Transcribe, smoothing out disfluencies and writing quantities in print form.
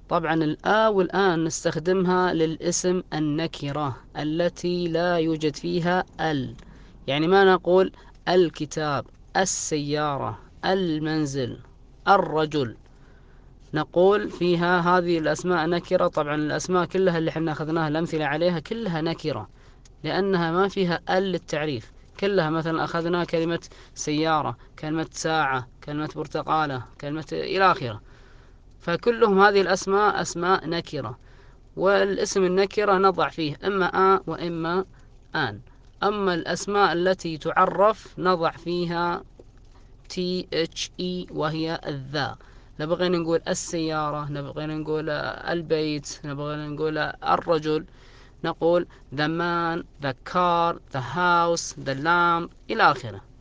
طبعا الآ والآن نستخدمها للاسم النكرة التي لا يوجد فيها يعني ما نقول الكتاب، السيارة، المنزل، الرجل. نقول فيها هذه الأسماء نكرة. طبعا الأسماء كلها اللي احنا أخذناها الأمثلة عليها كلها نكرة، لأنها ما فيها للتعريف. كلها مثلا أخذنا كلمة سيارة، كلمة ساعة، كلمة برتقالة، كلمة إلى آخره. فكلهم هذه الأسماء أسماء نكرة، والاسم النكرة نضع فيه إما وإما آن. أما الأسماء التي تعرف نضع فيها THE وهي الذا. نبغي نقول السيارة، نبغي نقول البيت، نبغي نقول الرجل، نقول the man, the car, the house, the lamp إلى آخره.